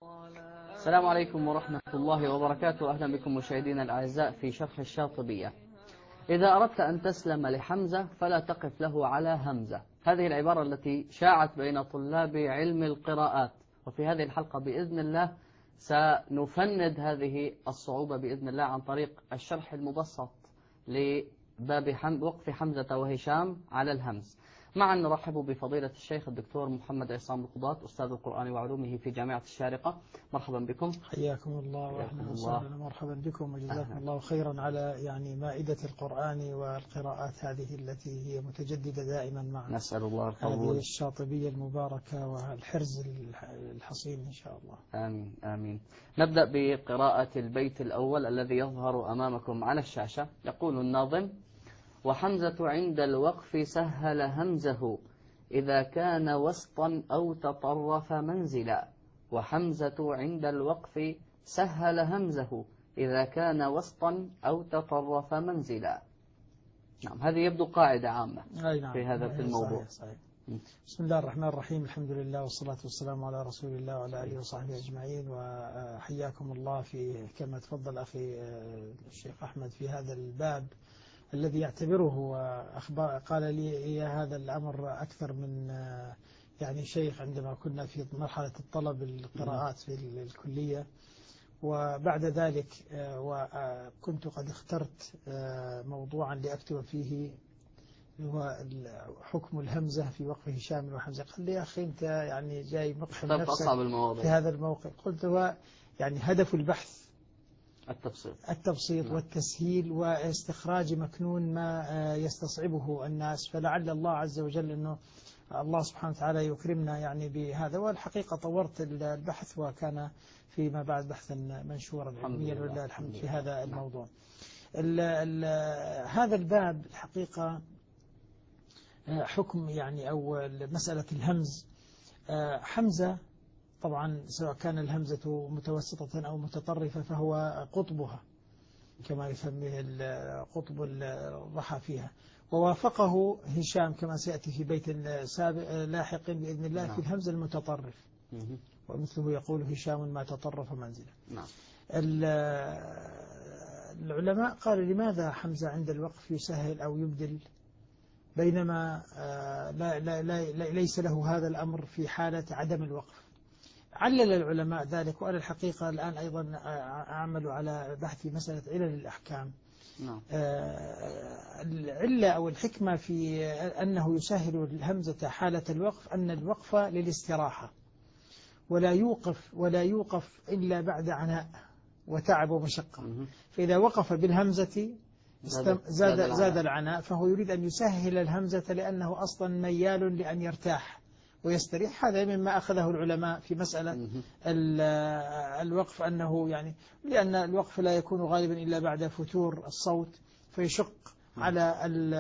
السلام عليكم ورحمة الله وبركاته. أهلا بكم مشاهدينا الأعزاء في شرح الشاطبية. إذا أردت أن تسلم لحمزة فلا تقف له على همزة. هذه العبارة التي شاعت بين طلاب علم القراءات، وفي هذه الحلقة بإذن الله سنفند هذه الصعوبة بإذن الله عن طريق الشرح المبسط لباب وقف حمزة وهشام على الهمز. معا نرحب بفضيلة الشيخ الدكتور محمد عصام القضاة أستاذ القرآن وعلومه في جامعة الشارقة. مرحبا بكم. حياكم الله وأهلا وسهلا ومرحبا بكم وجزاكم الله خيرا على مائدة القرآن والقراءات هذه التي هي متجددة دائما معنا. نسأل الله القبول. هذه الشاطبية المباركة والحرز الحصين إن شاء الله. آمين آمين. نبدأ بقراءة البيت الأول الذي يظهر أمامكم على الشاشة. يقول الناظم: وحمزة عند الوقف سهل همزه إذا كان وسطا أو تطرف منزلا. وحمزة عند الوقف سهل همزه إذا كان وسطا أو تطرف منزلا. نعم، هذه يبدو قاعدة عامة في هذا الموضوع. صحيح. بسم الله الرحمن الرحيم، الحمد لله والصلاة والسلام على رسول الله وعلى آله وصحبه أجمعين. وحياكم الله في كما تفضل أخي الشيخ أحمد في هذا الباب الذي يعتبره قال لي هذا الأمر أكثر من شيخ عندما كنا في مرحلة الطلب القراءات في الكلية. وبعد ذلك وكنت قد اخترت موضوعا لأكتب فيه هو حكم الهمزة في وقف هشام وحمزة. قال لي يا أخي أنت جاي مقحم نفسك في هذا الموقع. قلت هو هدف البحث التبسيط والتسهيل واستخراج مكنون ما يستصعبه الناس، فلعل الله عز وجل أنه الله سبحانه وتعالى يكرمنا بهذا. والحقيقة طورت البحث وكان فيما بعد بحثا منشورا علميا ولله الحمد في هذا الموضوع. هذا الباب الحقيقة حكم أو مسألة الهمز. حمزة طبعا سواء كان الهمزة متوسطة أو متطرفة فهو قطبها كما يسميه القطب الضحى فيها. ووافقه هشام كما سيأتي في بيت لاحق بإذن الله في الهمزة المتطرف، ومثله يقول هشام ما تطرف منزلا. العلماء قالوا لماذا حمزة عند الوقف يسهل أو يبدل بينما ليس له هذا الأمر في حالة عدم الوقف؟ علل العلماء ذلك، وأنا الحقيقة الآن أيضا أعمل على بحث مسألة علل الأحكام. العلة أو الحكمة في أنه يسهل الهمزة حالة الوقف أن الوقف للاستراحة، ولا يوقف إلا بعد عناء وتعب ومشقة. فإذا وقف بالهمزة زاد العناء، فهو يريد أن يسهل الهمزة لأنه أصلا ميال لأن يرتاح ويستريح. هذا مما أخذه العلماء في مسألة الوقف، أنه لأن الوقف لا يكون غالبا إلا بعد فتور الصوت، فيشق على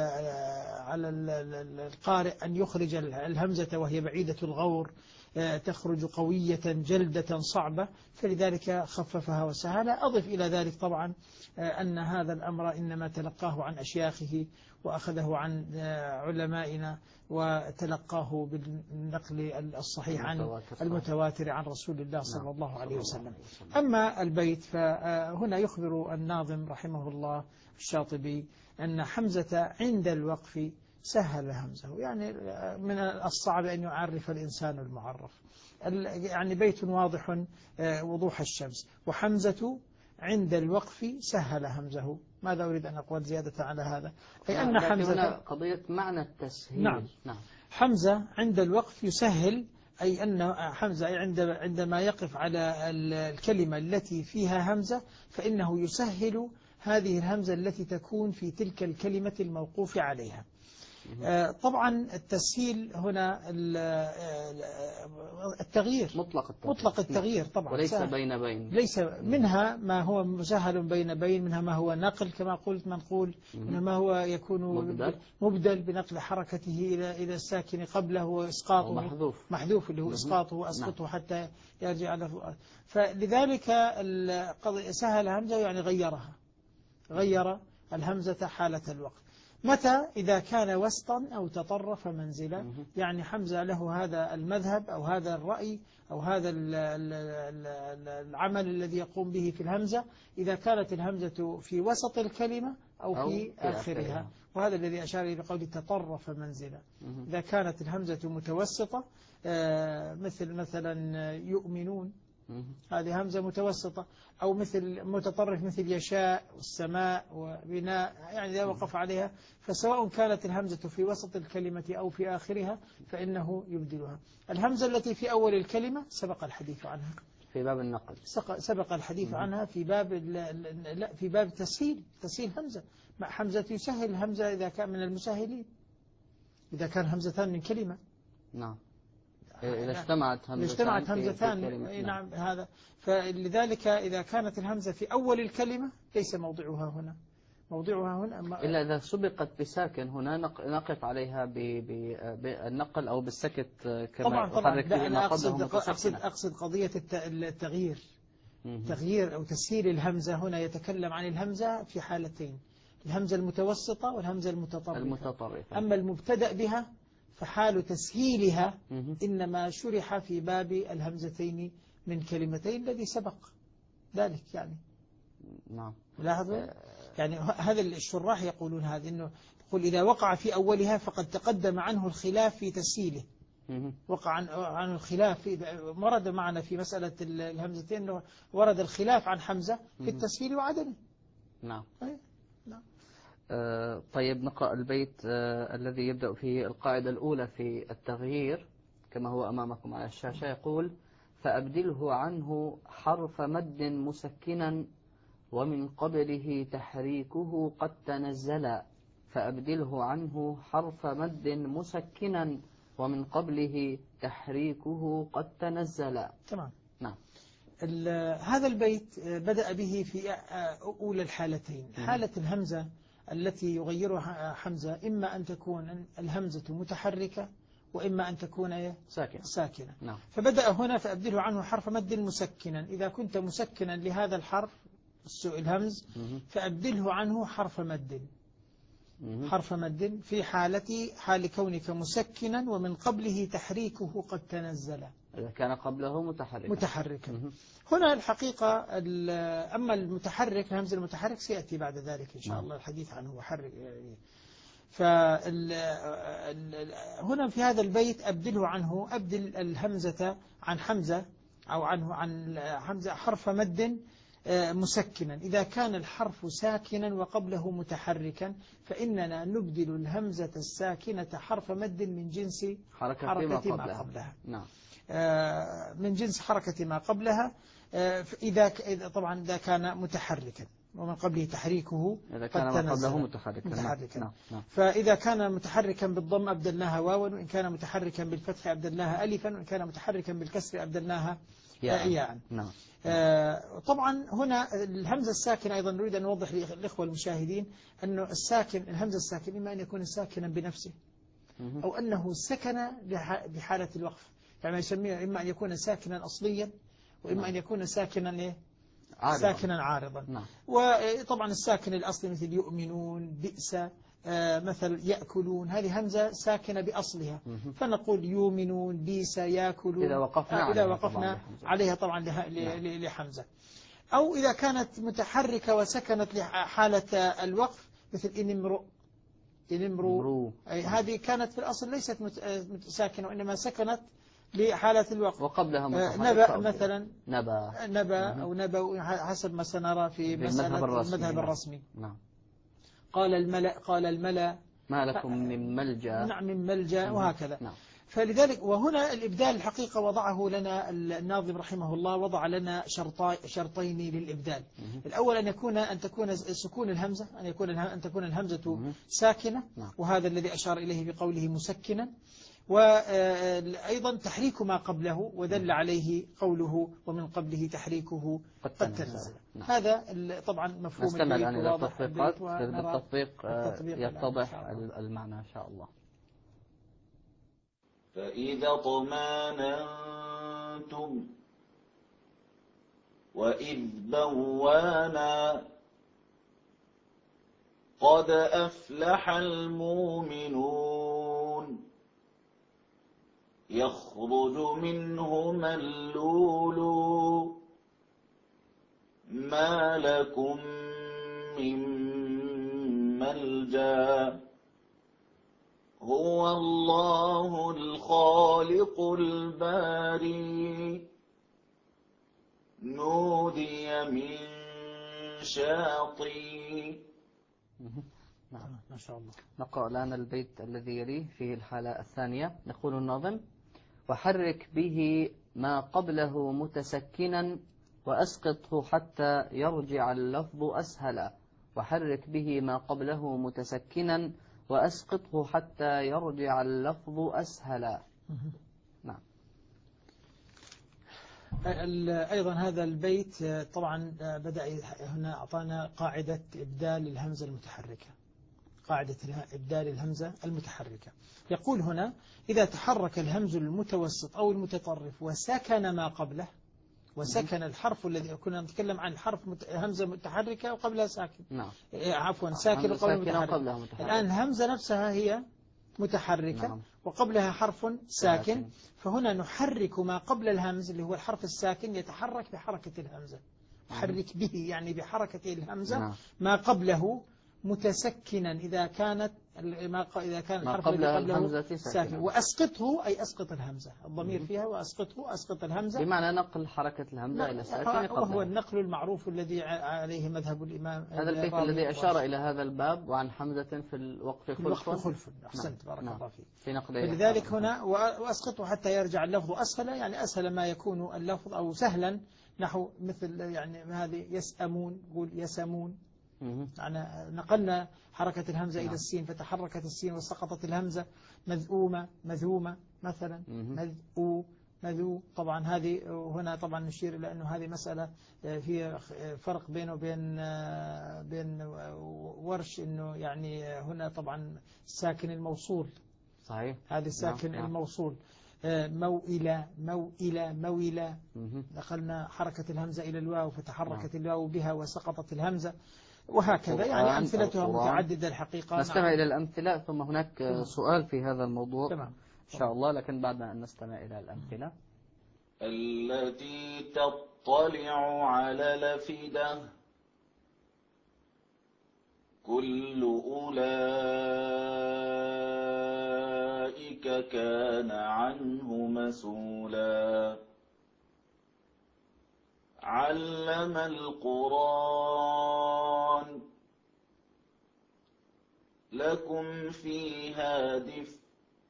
القارئ أن يخرج الهمزة وهي بعيدة الغور، تخرج قوية جلدة صعبة، فلذلك خففها وسهلها. أضف إلى ذلك طبعا أن هذا الأمر إنما تلقاه عن أشياخه وأخذه عن علمائنا وتلقاه بالنقل الصحيح عن المتواتر عن رسول الله صلى الله عليه وسلم. أما البيت فهنا يخبر الناظم رحمه الله الشاطبي أن حمزة عند الوقف سهل همزه. من الصعب أن يعرف الإنسان المعرف. بيت واضح وضوح الشمس. وحمزة عند الوقف سهل همزه. ماذا أريد أن أقول زيادة على هذا؟ أي أن حمزة قضية معنى التسهيل. نعم. حمزة عند الوقف يسهل، أي أن حمزة عندما يقف على الكلمة التي فيها همزة فإنه يسهل هذه الهمزة التي تكون في تلك الكلمة الموقوف عليها. طبعا التسهيل هنا التغيير مطلق التغيير طبعا، وليس بين ليس منها ما هو مسهل بين منها ما هو نقل كما قلت منقول، منها ما هو يكون مبدل بنقل حركته إلى الساكن قبله وإسقاطه محذوف اللي هو إسقاطه وأسقطه حتى يرجع له. فلذلك سهل همزة غير الهمزة حالة الوقف. متى؟ إذا كان وسطا أو تطرف منزلا. يعني حمزة له هذا المذهب أو هذا الرأي أو هذا العمل الذي يقوم به في الهمزة إذا كانت الهمزة في وسط الكلمة أو في آخرها. وهذا الذي أشار إلى قول تطرف منزلا. إذا كانت الهمزة متوسطة مثلا يؤمنون، هذه همزة متوسطة، أو مثل متطرف مثل يشاء والسماء وبناء، يعني إذا وقف عليها، فسواء كانت الهمزة في وسط الكلمة أو في آخرها فإنه يبدلها. الهمزة التي في أول الكلمة سبق الحديث عنها في باب النقل، سبق الحديث عنها في باب تسهيل همزة. مع حمزة يسهل الهمزة إذا كان من المسهلين، إذا كان همزتان من كلمة. نعم، إذا اجتمعت همزتان نعم هذا. فلذلك إذا كانت الهمزة في أول الكلمة ليس موضعها هنا، إلا إذا سبقت بساكن هنا نقف عليها بالنقل أو بالسكت كما طبعا لا أنا أقصد قضية التغيير، تغيير أو تسهيل الهمزة. هنا يتكلم عن الهمزة في حالتين، الهمزة المتوسطة والهمزة المتطرفة. أما المبتدأ بها فحال تسهيلها إنما شرح في باب الهمزتين من كلمتين الذي سبق ذلك. يعني نعم، لاحظوا يعني هذا الشراح يقولون هذا، إنه يقول إذا وقع في أولها فقد تقدم عنه الخلاف في تسهيله. وقع عن الخلاف ورد معنا في مسألة الهمزتين، إنه ورد الخلاف عن حمزة في التسهيل وعدمه. نعم. طيب نقرأ البيت الذي يبدأ فيه القاعدة الأولى في التغيير كما هو أمامكم على الشاشة. يقول: فأبدله عنه حرف مد مسكنا ومن قبله تحريكه قد تنزلا. فأبدله عنه حرف مد مسكنا ومن قبله تحريكه قد تنزلا. تمام. نعم. هذا البيت بدأ به في أولى الحالتين. حالة الهمزة التي يغيرها حمزة إما أن تكون الهمزة متحركة وإما أن تكون ساكنة. نعم. فبدأ هنا فأبدله عنه حرف مد مسكنا. إذا كنت مسكنا لهذا الحرف الهمز فأبدله عنه حرف مد في حال كونك مسكنا ومن قبله تحريكه قد تنزل، إذا كان قبله متحركا. هنا الحقيقة أما المتحرك الهمز المتحرك سيأتي بعد ذلك إن شاء الله الحديث عنه محرك. فهنا في هذا البيت أبدله عنه، أبدل الهمزة عن حمزة أو عن حمزة حرف مد مسكنا. إذا كان الحرف ساكنا وقبله متحركا فإننا نبدل الهمزة الساكنة حرف مد من جنس حركة ما قبلها. نعم. من جنس حركة ما قبلها. إذا طبعا إذا كان متحركا ومن قبله تحريكه إذا كان ما قبله متحركا. نعم. فإذا كان متحركا بالضم أبدلناها واوا، وإن كان متحركا بالفتح أبدلناها ألفا، وإن كان متحركا بالكسر أبدلناها ياء. نعم. طبعا هنا الهمزة الساكنة أيضا نريد أن نوضح للإخوة المشاهدين أنه الهمزة الساكنة إما أن يكون ساكنا بنفسه أو أنه سكن بحالة الوقف. يعني يسميه إما أن يكون ساكنا أصليا وإما أن يكون ساكنا عارضا. نعم. وطبعا الساكن الأصلي مثل يؤمنون، بئس، مثل يأكلون، هذه همزة ساكنة بأصلها، فنقول يؤمنون، بئس، يأكلون إذا وقفنا عليها طبعا لحمزة. أو إذا كانت متحركة وسكنت لحالة الوقف مثل إنمرو، هذه كانت في الأصل ليست ساكنة وإنما سكنت لحالة الوقف. وقبلها نبأ مثلا، نبأ أو نبأ حسب ما سنرى في مسألة المذهب الرسمي. نعم. قال الملأ ما لكم من ملجأ. نعم، من ملجأ وهكذا. نعم. فلذلك وهنا الإبدال الحقيقة وضعه لنا الناظم رحمه الله، وضع لنا شرطين للإبدال. الأول أن تكون سكون الهمزة، أن تكون الهمزة ساكنة، وهذا الذي أشار إليه بقوله مسكنا. وأيضا تحريك ما قبله، ودل عليه قوله ومن قبله تحريكه قد تنزل. هذا طبعا مفهوم. نستمع الآن إلى التطبيقات، بالتطبيق يتضح المعنى إن شاء الله. فإذا اطمأننتم وإذ بوانا قد أفلح المؤمنون يخرج منهما اللؤلؤ ما لكم من ملجأ هو الله الخالق الباري نودي من شاطئ. نعم ما شاء الله. نقرأ الآن البيت الذي يليه فيه الحالة الثانية. يقول الناظم: وحرك به ما قبله متسكنا وأسقطه حتى يرجع اللفظ أسهلا. وحرك به ما قبله متسكنا وأسقطه حتى يرجع اللفظ أسهلا. نعم. أيضا هذا البيت طبعا بدأ هنا أعطانا قاعدة إبدال الهمزة المتحركة، قاعدة إبدال الهمزة المتحركة. يقول هنا: إذا تحرك الهمز المتوسط أو المتطرف وسكن ما قبله، وسكن الحرف الذي كنا نتكلم عن حرف همزة متحركة وقبلها ساكن. نعم. عفوا ساكن وقبلها متحرك. الآن الهمزة نفسها هي متحركة. نعم. وقبلها حرف ساكن، فهنا نحرك ما قبل الهمز اللي هو الحرف الساكن يتحرك بحركة الهمزة. نحرك به يعني بحركة الهمزة. نعم. ما قبله متسكنا إذا كان الحرف قبله ساكن. وأسقطه أي أسقط الهمزة، الضمير فيها وأسقطه أسقط الهمزة، بمعنى نقل حركة الهمزة إلى الساكن قبلها، وهو النقل المعروف الذي عليه مذهب الإمام. هذا البيت الذي أشار إلى هذا الباب: وعن حمزة في الوقف خلف. أحسنت. بارك الله فيك. في نقل. فلذلك هنا وأسقطه حتى يرجع اللفظ أسهل، يعني أسهل ما يكون اللفظ أو سهلا، نحو مثل يعني هذه يسأمون، قول يسمون. يعني نقلنا حركة الهمزة إلى السين فتحركت السين وسقطت الهمزة. مذؤومة مذومة مثلا، مذؤو مذو. طبعا هذه هنا طبعا نشير إلى أنه هذه مسألة في فرق بينه وبين ورش، أنه يعني هنا طبعا ساكن الموصول. صحيح. هذه ساكن الموصول. موئلة موئلة موئلة، نقلنا حركة الهمزة إلى الواو فتحركت الواو بها وسقطت الهمزة، وهكذا. يعني أمثلتها متعددة الحقيقة. نستمع إلى الأمثلة ثم هناك سؤال في هذا الموضوع. تمام. إن شاء الله، لكن بعد أن نستمع إلى الأمثلة. التي تطلع على الأفئدة كل أولئك كان عنه مسؤولا. علم القرآن لكم فيها دفء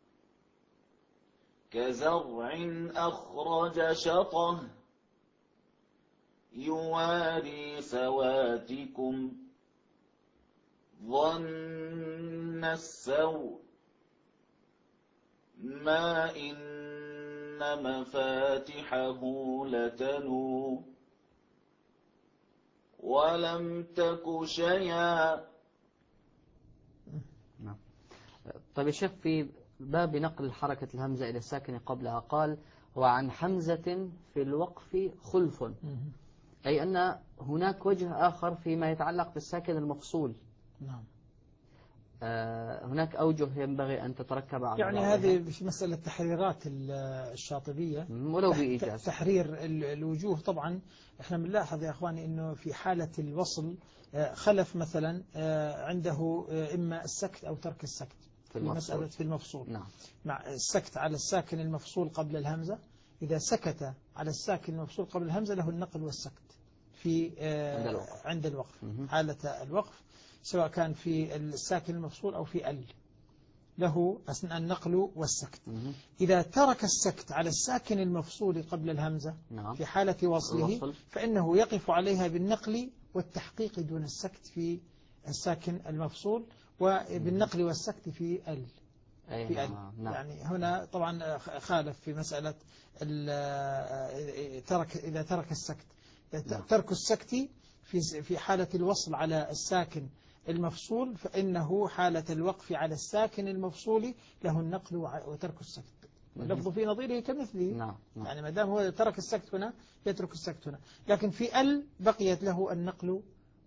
كزرع أخرج شطه يواري سواتكم ظن السوء ما إن مفاتحه لتنوء ولم تك شيئا. طيب يا شيخ، في باب نقل حركة الهمزة إلى الساكن قبلها قال: وعن حمزة في الوقف خلف، أي أن هناك وجه آخر فيما يتعلق بالساكن المفصول. نعم. هناك أوجه ينبغي أن تتركب على يعني هذه في مسألة تحريرات الشاطبية ولو بإيجاز. تحرير الوجوه. طبعا احنا بنلاحظ يا أخواني أنه في حالة الوصل خلف مثلا عنده إما السكت أو ترك السكت في مسألة في المفصول. نعم. مع السكت على الساكن المفصول قبل الهمزة، إذا سكت على الساكن المفصول قبل الهمزة له النقل والسكت في عند الوقف. حالة الوقف سواء كان في الساكن المفصول أو في له أثناء النقل والسكت. إذا ترك السكت على الساكن المفصول قبل الهمزة في حالة وصله فإنه يقف عليها بالنقل والتحقيق دون السكت في الساكن المفصول، وبالنقل والسكت في يعني هنا طبعا خالف في مسألة إذا ترك السكت. ترك السكت في حالة الوصل على الساكن المفصول فإنه حالة الوقف على الساكن المفصول له النقل وترك السكت. اللفظ في نظيره كمثله. يعني ما دام هو ترك السكت هنا يترك السكت هنا، لكن في بقيت له النقل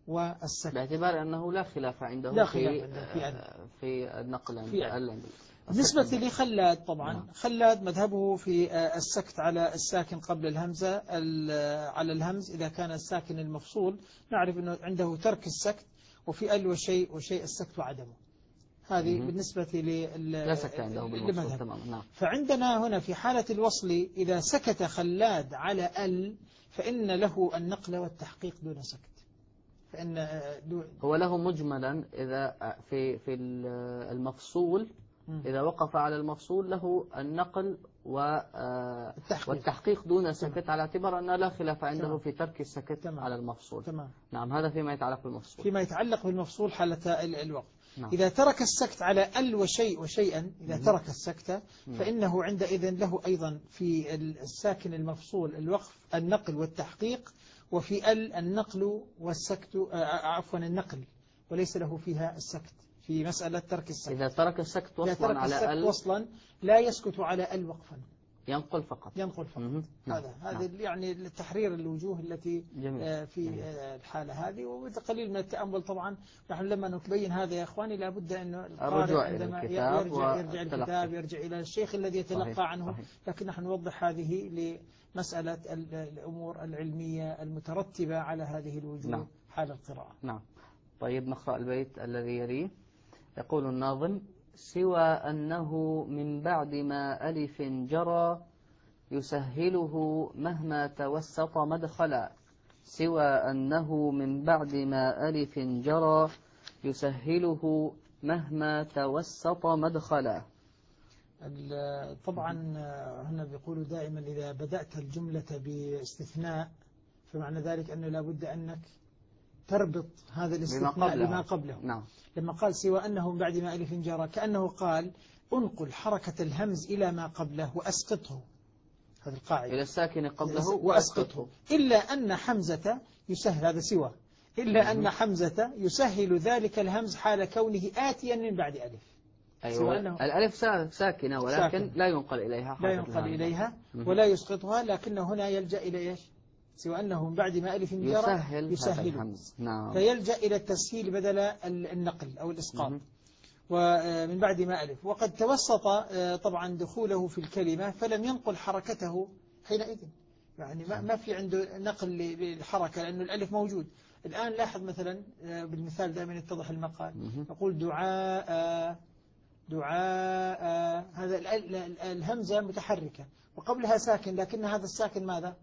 والسكت، باعتبار أنه لا خلاف عنده لا خلاف عنده في النقل عند في ال. بالنسبة لخلاد طبعا نعم. خلاد مذهبه في السكت على الساكن قبل الهمزة على الهمز إذا كان الساكن المفصول، نعرف أنه عنده ترك السكت، وفي ال وشيء السكت وعدمه. هذه بالنسبة لا سكت عنده بالمفصول تماما. نعم. فعندنا هنا في حالة الوصل إذا سكت خلاد على ال فإن له النقل والتحقيق دون سكت. فإن هو له مجملا إذا في المفصول إذا وقف على المفصول له النقل والتحقيق دون سكت، على اعتبار أن لا خلاف عنده في ترك السكت على المفصول. تمام. نعم. هذا فيما يتعلق بالمفصول. فيما يتعلق بالمفصول حالة الوقف. نعم. إذا ترك السكت على ال وشيئا إذا ترك السكت فإنه عندئذ له أيضا في الساكن المفصول الوقف النقل والتحقيق، وفي النقل والسكت عفوا النقل وليس له فيها السكت في مسألة ترك السكت. إذا ترك السكت وصلا على ال وصلا لا يسكت على ال وقفا، ينقل فقط. هذا يعني التحرير الوجوه التي في الحالة هذه. وبقليل من التأمل طبعا نحن لما نبين هذا يا إخواني لابد أنه القارئ عندما يرجع الكتاب يرجع إلى الشيخ الذي يتلقى عنه. لكن نحن نوضح هذه لمسألة الأمور العلمية المترتبة على هذه الوجوه حال القراءة. نعم. طيب نقرأ البيت الذي يليه. يقول الناظم: سوى أنه من بعد ما ألف جرى يسهله مهما توسط مدخلا. سوى أنه من بعد ما ألف جرى يسهله مهما توسط مدخلا. طبعا هنا بيقولوا دائما إذا بدأت الجملة باستثناء فمعنى ذلك أنه لابد أنك تربط هذا الاستثناء بما قبله. نعم. لما قال سوى أنه من بعد ما ألف جرى كأنه قال انقل حركة الهمز إلى ما قبله وأسقطه. هذه القاعدة إلى الساكن قبله وأسقطه. إلا أن حمزة يسهل، هذا سوى، إلا أن حمزة يسهل ذلك الهمز حال كونه آتيا من بعد ألف. أيوة. الألف ساكنة ولكن لا ينقل إليها ولا يسقطها، لكنه هنا يلجأ إلى إيش؟ سوى أنه من بعد ما ألف جرى يسهل. نعم. فيلجأ إلى التسهيل بدل النقل أو الإسقاط. ومن بعد ما ألف، وقد توسط طبعا دخوله في الكلمة فلم ينقل حركته حينئذ، يعني ما في عنده نقل للحركة لأنه الألف موجود. الآن لاحظ مثلا بالمثال دائما يتضح المقال. نقول دعاء هذا الهمزة متحركة وقبلها ساكن، لكن هذا الساكن ماذا؟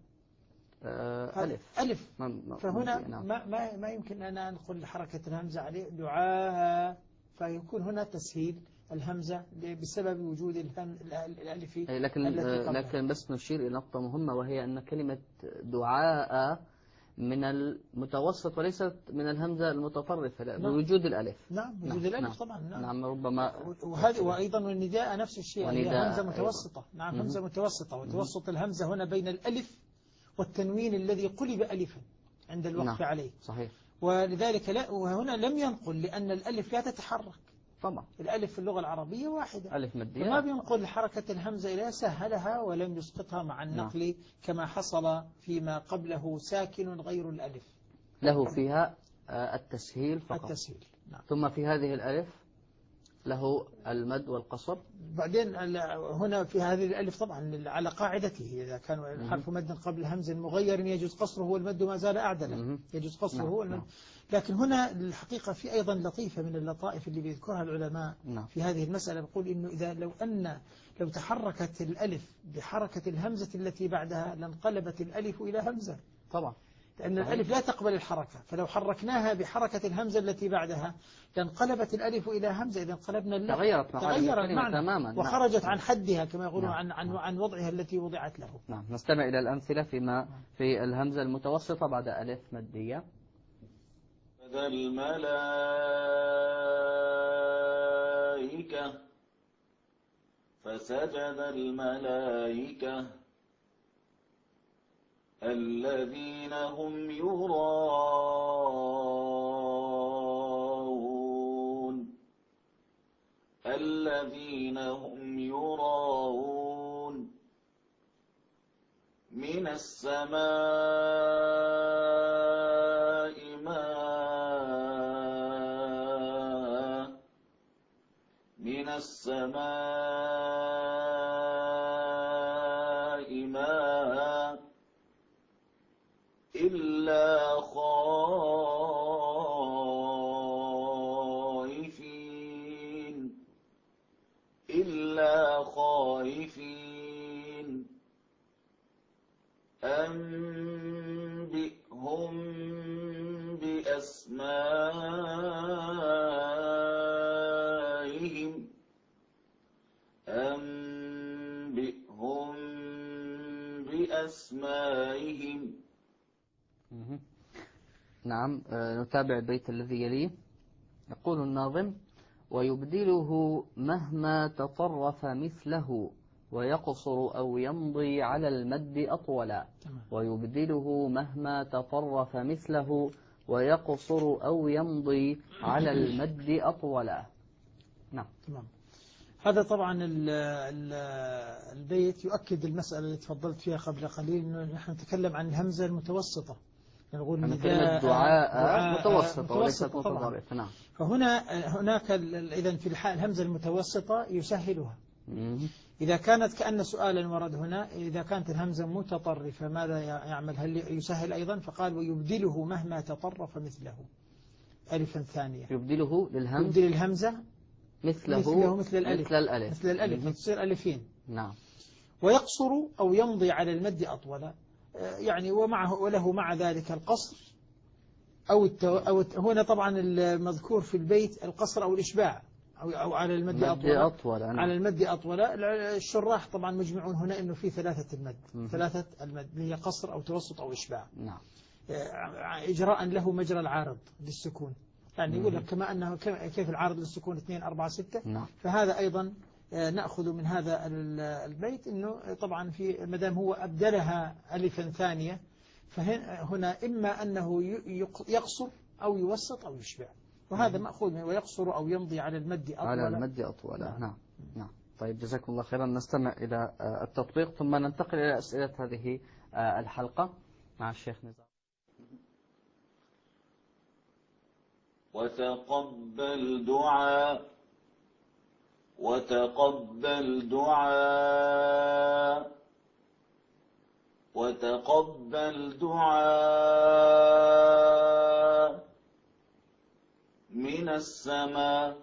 ألف. فهنا ما يمكن أن أنقل حركة الهمزة عليه دعاء، فيكون هنا تسهيل الهمزة بسبب وجود الألف. لكن بس نشير إلى نقطة مهمة، وهي أن كلمة دعاء من المتوسط وليست من الهمزة المتطرفة بوجود الألف. نعم وجود الألف طبعا. نعم ربما. وأيضا والنداء نفس الشيء، هي همزة متوسطة. نعم همزة متوسطة، وتوسط الهمزة هنا بين الألف والتنوين الذي قلب ألفا عند الوقف عليه. صحيح. ولذلك وهنا لم ينقل لأن الألف لا تتحرك. طبعا الألف في اللغة العربية واحدة، ألف مادية، فما بينقل حركة الهمزة إليها، سهلها ولم يسقطها مع النقل كما حصل فيما قبله ساكن غير الألف له فيها التسهيل فقط. التسهيل. نعم. ثم في هذه الألف له المد والقصر. بعدين هنا في هذه الألف طبعا على قاعدته، إذا كان حرف مد قبل همز مغير يجوز قصره والمد ما زال أعدلا، يجوز قصره والمد. لكن هنا الحقيقة في أيضا لطيفة من اللطائف اللي بيذكرها العلماء في هذه المسألة. بقول إنه إذا لو تحركت الألف بحركة الهمزة التي بعدها لانقلبت الألف إلى همزة طبعا، لأن الألف لا تقبل الحركة. فلو حركناها بحركة الهمزة التي بعدها لانقلبت الألف إلى همزة، إذا انقلبنا تغير المعنى تماما وخرجت عن حدها كما يقولون عن وضعها التي وضعت له. نعم. نستمع إلى الأمثلة في الهمزة المتوسطة بعد ألف مادية. فسجد الملائكة الذين هم يراءون من السماء ماء السماء ماء إلا خائفين أنبئهم بأسمائهم. نعم. نتابع البيت الذي يليه. يقول الناظم: ويبدله مهما تطرف مثله ويقصر أو يمضي على المد أطولا. ويبدله مهما تطرف مثله ويقصر أو يمضي على المد أطولا. نعم. تمام. هذا طبعا البيت يؤكد المسألة اللي تفضلت فيها قبل قليل، أنه نحن نتكلم عن الهمزة المتوسطة، نقول كلمة دعاء متوسطة وليست متطرفة. نعم. فهنا هناك إذن في الحال الهمزة المتوسطة يسهلها. إذا كانت كأن سؤالا ورد هنا، إذا كانت الهمزة متطرفة ماذا يعمل؟ هل يسهل أيضا؟ فقال: ويبدله مهما تطرف مثله ألفا ثانية. يبدله للهمزة، يبدل الهمزة مثله مثل الألف تصير ألفين. نعم. ويقصر أو يمضي على المد أطولا، يعني وله مع ذلك القصر أو هنا طبعا المذكور في البيت القصر أو الإشباع أو على المد أطولا. على المد أطولا. الشراح طبعا مجمعون هنا إنه في ثلاثة المد اللي هي قصر أو توسط أو إشباع. نعم. إجراء له مجرى العارض للسكون، يعني يقول لك كما أنه كيف العارض للسكون 2 4 6. نعم. فهذا أيضا نأخذ من هذا البيت إنه طبعا في مدام هو أبدلها ألفا ثانية، فهنا إما أنه يقصر أو يوسط أو يشبع، وهذا مأخوذ منه ويقصر أو يمضي على المد أطولا. على المد أطولا. نعم. نعم. طيب، جزاكم الله خيرا. نستمع إلى التطبيق ثم ننتقل إلى أسئلة هذه الحلقة مع الشيخ نزار. وتقبل دعاء من السماء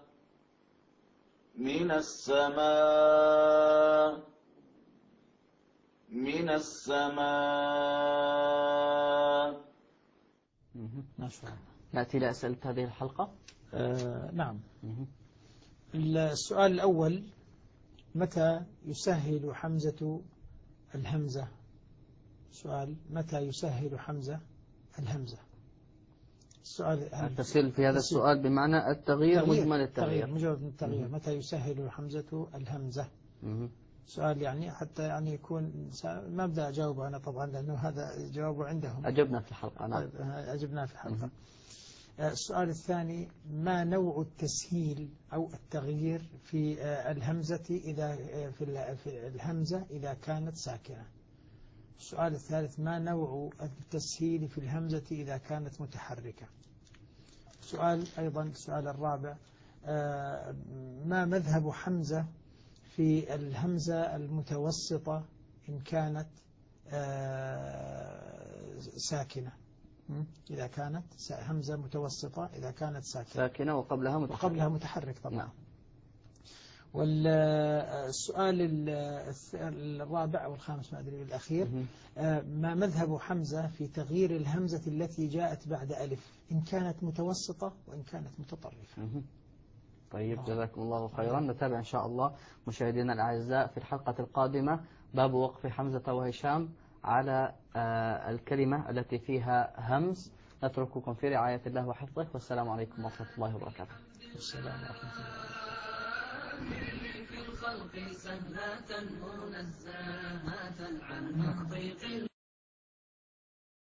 نأتي إلى أسئلة هذه الحلقة. نعم. السؤال الأول: متى يسهل حمزة الهمزة؟ سؤال: متى يسهل حمزة الهمزة؟ التسهيل في هذا السؤال بمعنى التغيير، مجمل التغيير. مجرد التغيير. متى يسهل حمزة الهمزة؟ سؤال يعني حتى يعني يكون ما بدأ أجاوبه أنا طبعا، لأنه هذا جوابه عندهم. أجبنا في الحلقة. نعم. أجبنا في الحلقة. السؤال الثاني: ما نوع التسهيل أو التغيير في الهمزة في الهمزة إذا كانت ساكنة؟ السؤال الثالث: ما نوع التسهيل في الهمزة إذا كانت متحركة؟ السؤال الرابع: ما مذهب حمزة في الهمزة المتوسطة إن كانت ساكنة؟ إذا كانت همزة متوسطة إذا كانت ساكنة وقبلها متحرك طبعا. نعم. والسؤال الرابع أو الخامس ما أدري الأخير: ما مذهب حمزة في تغيير الهمزة التي جاءت بعد ألف إن كانت متوسطة وإن كانت متطرفة؟ طيب، جزاكم الله خيرا. نتابع إن شاء الله مشاهدينا الأعزاء في الحلقة القادمة باب وقف حمزة وهشام على الكلمة التي فيها همز. نترككم في رعاية الله وحفظه، والسلام عليكم ورحمة الله وبركاته. السلام ورحمة الله. في الخلق سهلة منزهة عن تحقيق